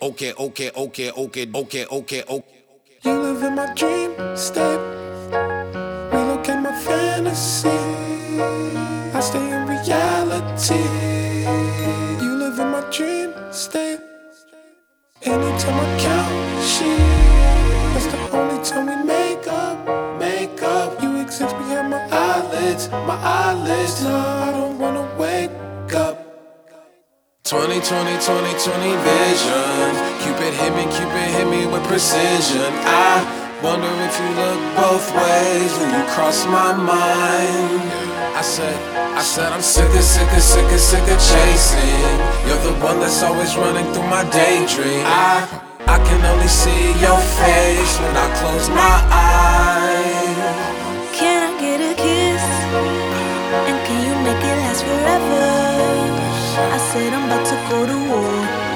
Okay, okay, okay, okay, okay, okay, okay. You live in my dream state. Relocate my fantasy. I stay in reality. You live in my dream state. Anytime I count sheep, that's the only time we make up, make up. You exist behind my eyelids, my eyelids. No, I don't wanna wake up. 20, 20, 20, 20 vision. Cupid hit me with precision. I wonder if you look both ways when you cross my mind. I said I'm sick of chasing. You're the one that's always running through my daydream. I can only see your face when I close my eyes. Can I get a kiss? And can you make it last forever? I said I'm about to go to war,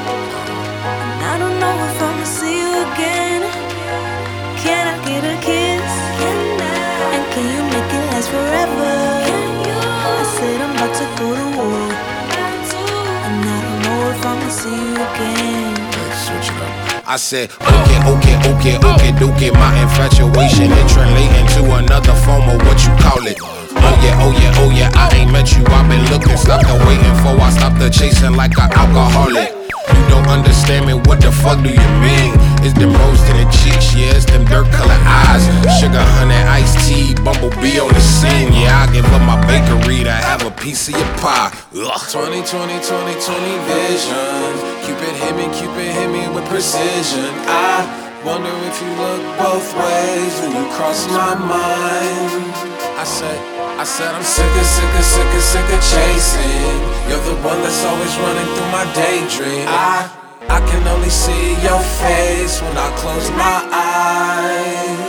and I don't know if I'ma see you again. Can I get a kiss? And can you make it last forever? I said I'm about to go to war, and I don't know if I'ma see you again. Switch it up. I said, okay, dookie. My infatuation, it translating to another form of what you call it. Oh yeah, I ain't met you, I've been looking, stopped and waiting for, I stopped the chasing like an alcoholic. You don't understand me, what the fuck do you mean? It's them rose to the cheeks, yeah, it's them dirt colored eyes. Sugar, honey, iced tea, bumblebee on the scene. Yeah, I give up my bakery to have a piece of your pie. Ugh. 20, 20, 20, 20 vision. Cupid hit me with precision. I wonder if you look both ways when you cross my mind. I said I'm sick of chasing. You're the one that's always running through my daydream. I can only see your face when I close my eyes.